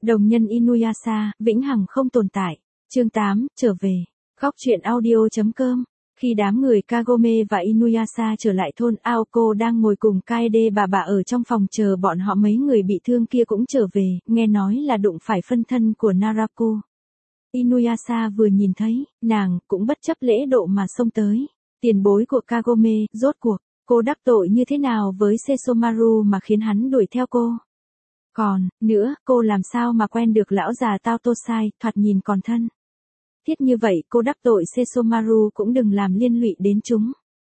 Đồng nhân Inuyasha, vĩnh hằng không tồn tại. Chương 8, trở về. Góc truyện audio.com. Khi đám người Kagome và Inuyasha trở lại thôn, Aoko đang ngồi cùng Kaede bà ở trong phòng chờ bọn họ. Mấy người bị thương kia cũng trở về, nghe nói là đụng phải phân thân của Naraku. Inuyasha vừa nhìn thấy, nàng cũng bất chấp lễ độ mà xông tới. Tiền bối của Kagome, rốt cuộc, cô đắc tội như thế nào với Sesomaru mà khiến hắn đuổi theo cô? Còn, nữa, cô làm sao mà quen được lão già Tao Tosai, thoạt nhìn còn thân. Thiết như vậy cô đắc tội Sesomaru cũng đừng làm liên lụy đến chúng.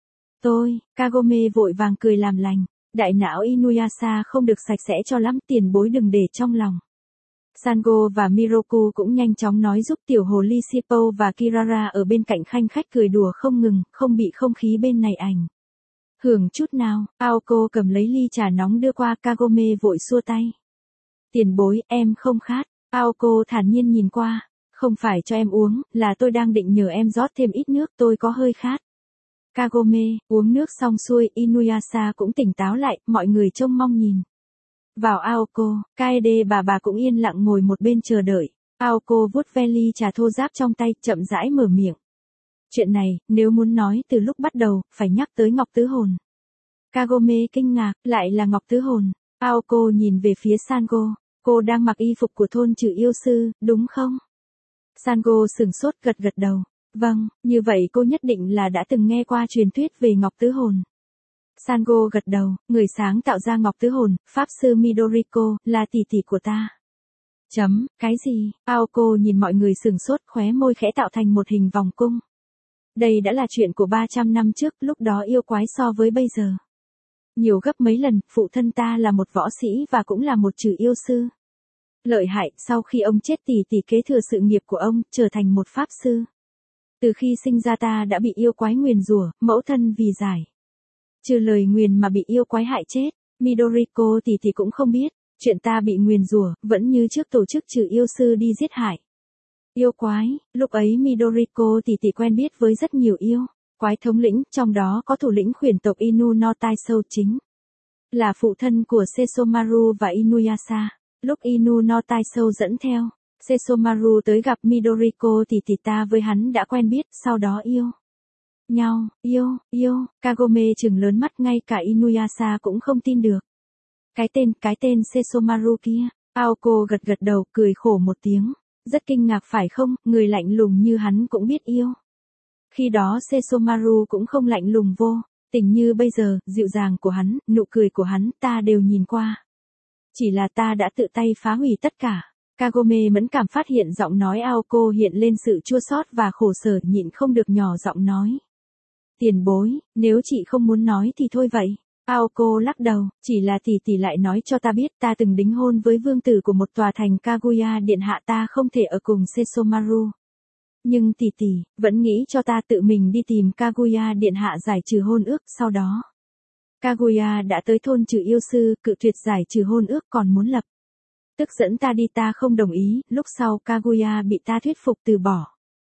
Kagome vội vàng cười làm lành. Đại não Inuyasha không được sạch sẽ cho lắm, tiền bối đừng để trong lòng. Sango và Miroku cũng nhanh chóng nói giúp tiểu hồ ly Shippo và Kirara ở bên cạnh khanh khách cười đùa không ngừng, không bị không khí bên này ảnh hưởng chút nào. Aoko cầm lấy ly trà nóng đưa qua, Kagome vội xua tay. Tiền bối, em không khát. Aoko thản nhiên nhìn qua. Không phải cho em uống, là tôi đang định nhờ em rót thêm ít nước, tôi có hơi khát. Kagome, uống nước xong xuôi, Inuyasha cũng tỉnh táo lại, mọi người trông mong nhìn vào Aoko. Kaede bà cũng yên lặng ngồi một bên chờ đợi. Aoko vuốt ve ly trà thô ráp trong tay, chậm rãi mở miệng. Chuyện này, nếu muốn nói từ lúc bắt đầu, phải nhắc tới Ngọc Tứ Hồn. Kagome kinh ngạc, lại là Ngọc Tứ Hồn. Aoko nhìn về phía Sango. Cô đang mặc y phục của thôn trừ yêu sư, đúng không? Sango sửng sốt gật đầu. Vâng, như vậy cô nhất định là đã từng nghe qua truyền thuyết về Ngọc Tứ Hồn. Sango gật đầu, người sáng tạo ra Ngọc Tứ Hồn, Pháp sư Midoriko, là tỷ tỷ của ta. Cái gì? Aoko nhìn mọi người sửng sốt, khóe môi khẽ tạo thành một hình vòng cung. Đây đã là chuyện của 300 năm trước, lúc đó yêu quái so với bây giờ nhiều gấp mấy lần, phụ thân ta là một võ sĩ và cũng là một trừ yêu sư. Lợi hại, sau khi ông chết tỷ kế thừa sự nghiệp của ông, trở thành một pháp sư. Từ khi sinh ra ta đã bị yêu quái nguyền rủa, mẫu thân vì giải trừ lời nguyền mà bị yêu quái hại chết. Midoriko tỷ cũng không biết, chuyện ta bị nguyền rủa, vẫn như trước tổ chức trừ yêu sư đi giết hại yêu quái. Lúc ấy Midoriko tỷ quen biết với rất nhiều yêu quái thống lĩnh, trong đó có thủ lĩnh khuyển tộc Inu no Taisho, chính là phụ thân của Sesomaru và Inuyasha. Lúc Inu no Taisho dẫn theo Sesomaru tới gặp Midoriko tỷ ta với hắn đã quen biết, sau đó yêu nhau. Kagome trừng lớn mắt, ngay cả Inuyasha cũng không tin được. Cái tên Sesomaru kia. Aoko gật đầu, cười khổ một tiếng. Rất kinh ngạc phải không, người lạnh lùng như hắn cũng biết yêu. Khi đó Sesomaru cũng không lạnh lùng vô tình như bây giờ, dịu dàng của hắn, nụ cười của hắn, ta đều nhìn qua. Chỉ là ta đã tự tay phá hủy tất cả. Kagome mẫn cảm phát hiện giọng nói Aoko hiện lên sự chua xót và khổ sở, nhịn không được nhỏ giọng nói. Tiền bối, nếu chị không muốn nói thì thôi vậy. Aoko lắc đầu, chỉ là tỷ lại nói cho ta biết ta từng đính hôn với vương tử của một tòa thành Kaguya điện hạ, ta không thể ở cùng Sesomaru. Nhưng tỷ vẫn nghĩ cho ta tự mình đi tìm Kaguya điện hạ giải trừ hôn ước, sau đó Kaguya đã tới thôn trừ yêu sư, cự tuyệt giải trừ hôn ước, còn muốn lập tức dẫn ta đi, ta không đồng ý, lúc sau Kaguya bị ta thuyết phục từ bỏ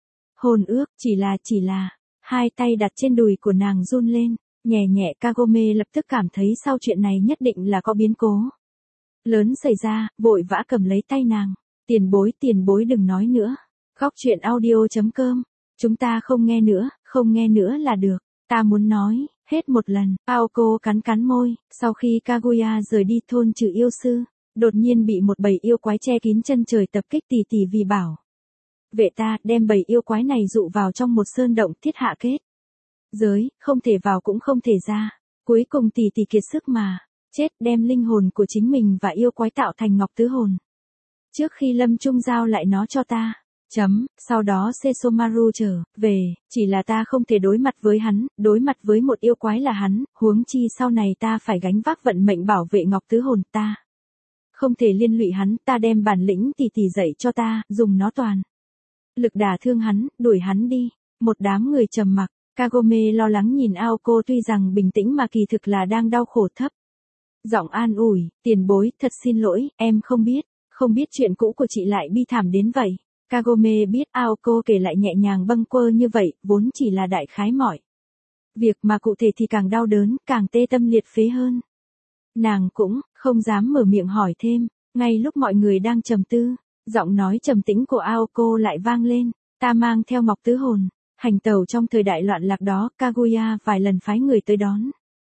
hôn ước. Chỉ là, hai tay đặt trên đùi của nàng run lên, nhẹ. Kagome lập tức cảm thấy sau chuyện này nhất định là có biến cố lớn xảy ra, vội vã cầm lấy tay nàng. Tiền bối đừng nói nữa. Góc truyện audio.com. Chúng ta không nghe nữa là được. Ta muốn nói hết một lần. Aoko cắn môi. Sau khi Kaguya rời đi thôn trừ yêu sư, đột nhiên bị một bầy yêu quái che kín chân trời tập kích, tỷ vì bảo vệ ta, đem bầy yêu quái này dụ vào trong một sơn động, thiết hạ kết giới, không thể vào cũng không thể ra. Cuối cùng tỷ kiệt sức mà chết, đem linh hồn của chính mình và yêu quái tạo thành Ngọc Tứ Hồn. Trước khi lâm chung giao lại nó cho ta. Sau đó Sesomaru trở về, chỉ là ta không thể đối mặt với hắn, đối mặt với một yêu quái là hắn, huống chi sau này ta phải gánh vác vận mệnh bảo vệ Ngọc Tứ Hồn, ta không thể liên lụy hắn, ta đem bản lĩnh tỷ dạy cho ta, dùng nó toàn lực đả thương hắn, đuổi hắn đi. Một đám người trầm mặc. Kagome lo lắng nhìn Aoko, tuy rằng bình tĩnh mà kỳ thực là đang đau khổ, thấp giọng an ủi, tiền bối, thật xin lỗi, em không biết chuyện cũ của chị lại bi thảm đến vậy. Kagome biết Aoko kể lại nhẹ nhàng bâng quơ như vậy, vốn chỉ là đại khái mọi việc mà cụ thể thì càng đau đớn, càng tê tâm liệt phế hơn. Nàng cũng không dám mở miệng hỏi thêm, Ngay lúc mọi người đang trầm tư, giọng nói trầm tĩnh của Aoko lại vang lên, ta mang theo ngọc tứ hồn, hành tẩu trong thời đại loạn lạc đó, Kaguya vài lần phái người tới đón.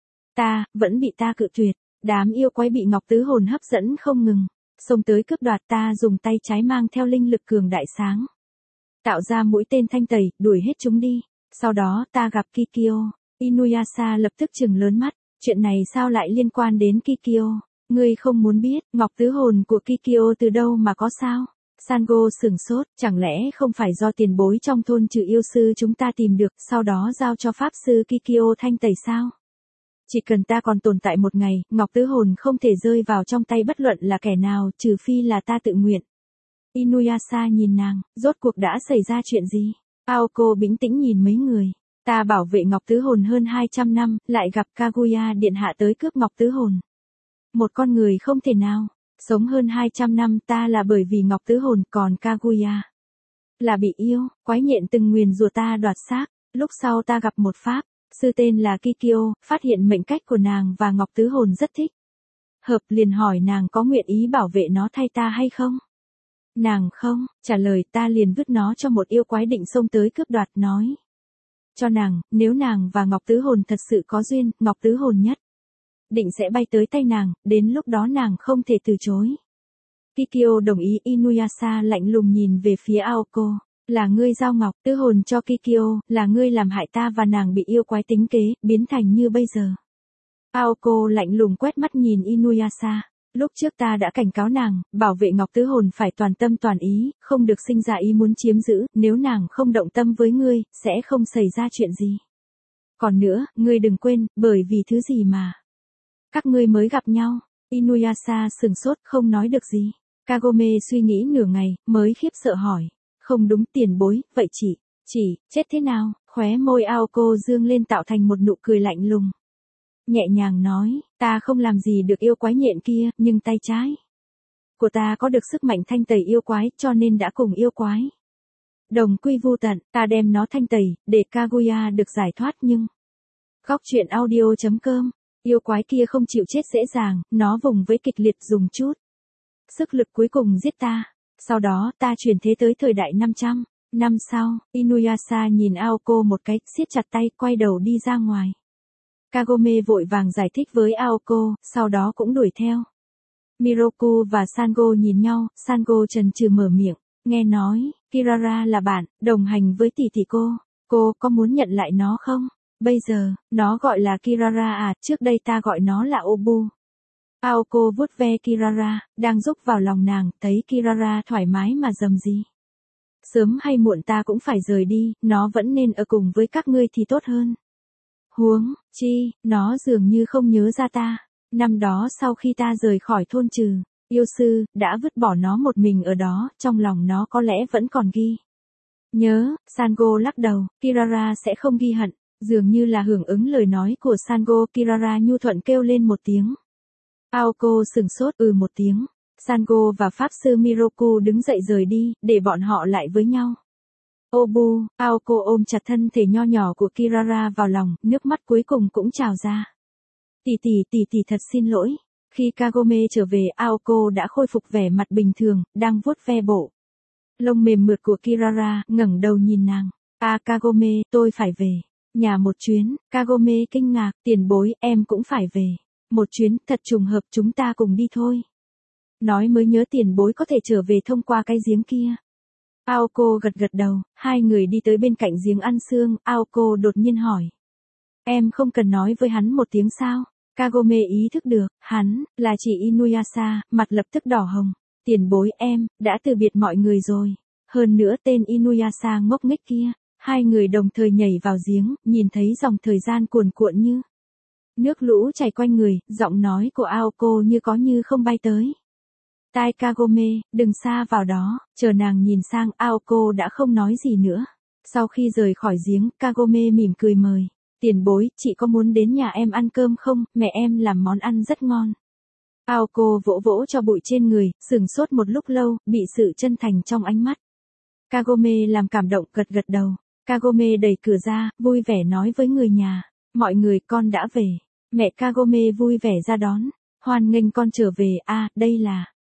Ta, vẫn bị ta cự tuyệt, đám yêu quái bị ngọc tứ hồn hấp dẫn không ngừng, xông tới cướp đoạt ta dùng tay trái mang theo linh lực cường đại sáng. Tạo ra mũi tên thanh tẩy, đuổi hết chúng đi, sau đó ta gặp Kikyo, Inuyasha lập tức trừng lớn mắt, chuyện này sao lại liên quan đến Kikyo? Ngươi không muốn biết, ngọc tứ hồn của Kikyo từ đâu mà có sao? Sango sửng sốt, chẳng lẽ không phải do tiền bối trong thôn trừ yêu sư chúng ta tìm được, sau đó giao cho pháp sư Kikyo thanh tẩy sao? Chỉ cần ta còn tồn tại một ngày, ngọc tứ hồn không thể rơi vào trong tay bất luận là kẻ nào, trừ phi là ta tự nguyện. Inuyasha nhìn nàng, rốt cuộc đã xảy ra chuyện gì? Aoko bình tĩnh nhìn mấy người. Ta bảo vệ ngọc tứ hồn hơn 200 năm, lại gặp Kaguya điện hạ tới cướp ngọc tứ hồn. Một con người không thể nào sống hơn 200 năm, ta là bởi vì ngọc tứ hồn, còn Kaguya là bị yêu quái nhện từng nguyền rủa ta đoạt xác. Lúc sau ta gặp một pháp sư tên là Kikyo, phát hiện mệnh cách của nàng và ngọc tứ hồn rất thích hợp, liền hỏi nàng có nguyện ý bảo vệ nó thay ta hay không. Nàng không trả lời, ta liền vứt nó cho một yêu quái định xông tới cướp đoạt, nói cho nàng, nếu nàng và ngọc tứ hồn thật sự có duyên, ngọc tứ hồn nhất định sẽ bay tới tay nàng, đến lúc đó nàng không thể từ chối. Kikyo đồng ý. Inuyasha lạnh lùng nhìn về phía Aoko, là ngươi giao ngọc tứ hồn cho Kikyo, là ngươi làm hại ta và nàng bị yêu quái tính kế, biến thành như bây giờ. Aoko lạnh lùng quét mắt nhìn Inuyasha, lúc trước ta đã cảnh cáo nàng, bảo vệ ngọc tứ hồn phải toàn tâm toàn ý, không được sinh ra ý muốn chiếm giữ, nếu nàng không động tâm với ngươi, sẽ không xảy ra chuyện gì. Còn nữa, ngươi đừng quên, bởi vì thứ gì mà các ngươi mới gặp nhau. Inuyasha sừng sốt, không nói được gì. Kagome suy nghĩ nửa ngày, mới khiếp sợ hỏi, không đúng tiền bối, vậy chỉ, chết thế nào? Khóe môi Aoko dương lên tạo thành một nụ cười lạnh lùng. Nhẹ nhàng nói, ta không làm gì được yêu quái nhện kia, nhưng tay trái của ta có được sức mạnh thanh tẩy yêu quái, cho nên đã cùng yêu quái đồng quy vu tận, ta đem nó thanh tẩy, để Kaguya được giải thoát. Nhưng Góc truyện audio.com, yêu quái kia không chịu chết dễ dàng, nó vùng với kịch liệt, dùng chút sức lực cuối cùng giết ta. Sau đó ta chuyển thế tới thời đại 500 năm sau. Inuyasha nhìn Aoko một cái, siết chặt tay, quay đầu đi ra ngoài. Kagome vội vàng giải thích với Aoko, sau đó cũng đuổi theo. Miroku và Sango nhìn nhau, Sango chần chừ mở miệng, nghe nói Kirara là bạn đồng hành với tỷ tỷ cô có muốn nhận lại nó không? Bây giờ, nó gọi là Kirara à, trước đây ta gọi nó là Obu. Aoko vuốt ve Kirara, đang rúc vào lòng nàng, thấy Kirara thoải mái mà rầm rì. Sớm hay muộn ta cũng phải rời đi, nó vẫn nên ở cùng với các ngươi thì tốt hơn. Huống chi, nó dường như không nhớ ra ta. Năm đó sau khi ta rời khỏi thôn trừ yêu sư, đã vứt bỏ nó một mình ở đó, trong lòng nó có lẽ vẫn còn ghi nhớ. Sango lắc đầu, Kirara sẽ không ghi hận. Dường như là hưởng ứng lời nói của Sango, Kirara nhu thuận kêu lên một tiếng. Aoko sừng sốt, một tiếng. Sango và pháp sư Miroku đứng dậy rời đi, để bọn họ lại với nhau. Obu, Aoko ôm chặt thân thể nho nhỏ của Kirara vào lòng, nước mắt cuối cùng cũng trào ra. Tỷ thật xin lỗi. Khi Kagome trở về, Aoko đã khôi phục vẻ mặt bình thường, đang vuốt ve bộ lông mềm mượt của Kirara, ngẩng đầu nhìn nàng. Kagome, tôi phải về nhà một chuyến. Kagome kinh ngạc, tiền bối, em cũng phải về một chuyến, thật trùng hợp, chúng ta cùng đi thôi. Nói mới nhớ tiền bối có thể trở về thông qua cái giếng kia. Aoko gật gật đầu, hai người đi tới bên cạnh giếng ăn xương. Aoko đột nhiên hỏi, em không cần nói với hắn một tiếng sao? Kagome ý thức được, hắn là chị Inuyasha, mặt lập tức đỏ hồng. Tiền bối, em đã từ biệt mọi người rồi. Hơn nữa tên Inuyasha ngốc nghếch kia. Hai người đồng thời nhảy vào giếng, nhìn thấy dòng thời gian cuồn cuộn như nước lũ chảy quanh người, giọng nói của Aoko như có như không bay tới tai Kagome, đừng xa vào đó. Chờ nàng nhìn sang, Aoko đã không nói gì nữa. Sau khi rời khỏi giếng, Kagome mỉm cười mời, tiền bối, chị có muốn đến nhà em ăn cơm không, mẹ em làm món ăn rất ngon. Aoko vỗ vỗ cho bụi trên người, sửng sốt một lúc lâu, bị sự chân thành trong ánh mắt Kagome làm cảm động, gật gật đầu. Kagome đẩy cửa ra, vui vẻ nói với người nhà, mọi người, con đã về. Mẹ Kagome vui vẻ ra đón, hoan nghênh con trở về. Đây là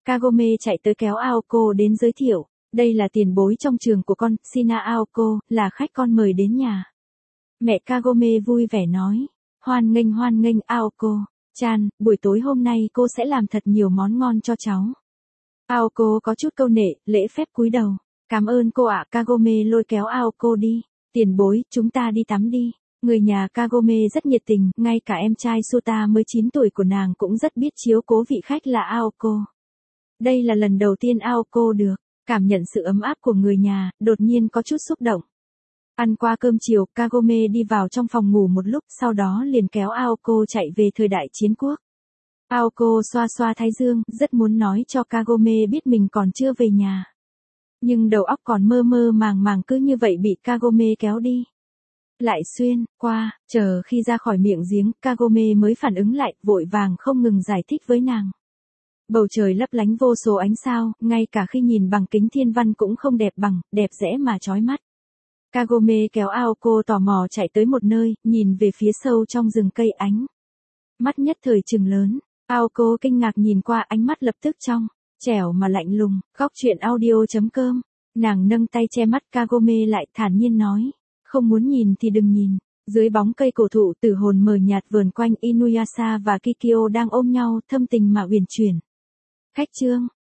Kagome chạy tới kéo Aoko đến giới thiệu, đây là tiền bối trong trường của con, Shina Aoko, là khách con mời đến nhà. Mẹ Kagome vui vẻ nói, hoan nghênh Aoko. Chan, buổi tối hôm nay cô sẽ làm thật nhiều món ngon cho cháu. Aoko có chút câu nệ, lễ phép cúi đầu. Cảm ơn cô ạ. Kagome lôi kéo Aoko đi. Tiền bối, chúng ta đi tắm đi. Người nhà Kagome rất nhiệt tình, ngay cả em trai Suta mới 9 tuổi của nàng cũng rất biết chiếu cố vị khách là Aoko. Đây là lần đầu tiên Aoko được cảm nhận sự ấm áp của người nhà, đột nhiên có chút xúc động. Ăn qua cơm chiều, Kagome đi vào trong phòng ngủ một lúc, sau đó liền kéo Aoko chạy về thời đại chiến quốc. Aoko xoa xoa thái dương, rất muốn nói cho Kagome biết mình còn chưa về nhà. Nhưng đầu óc còn mơ mơ màng cứ như vậy bị Kagome kéo đi. Lại xuyên qua, chờ khi ra khỏi miệng giếng, Kagome mới phản ứng lại, vội vàng không ngừng giải thích với nàng. Bầu trời lấp lánh vô số ánh sao, ngay cả khi nhìn bằng kính thiên văn cũng không đẹp bằng, đẹp rẽ mà chói mắt. Kagome kéo Aoko tò mò chạy tới một nơi, nhìn về phía sâu trong rừng cây ánh. Mắt nhất thời trừng lớn, Aoko kinh ngạc nhìn qua, ánh mắt lập tức trong, trẻo mà lạnh lùng. Góc truyện audio.com, nàng nâng tay che mắt Kagome lại, thản nhiên nói, không muốn nhìn thì đừng nhìn. Dưới bóng cây cổ thụ, tử hồn mờ nhạt vờn quanh, Inuyasha và Kikyo đang ôm nhau, thâm tình mà uyển chuyển. Khách chương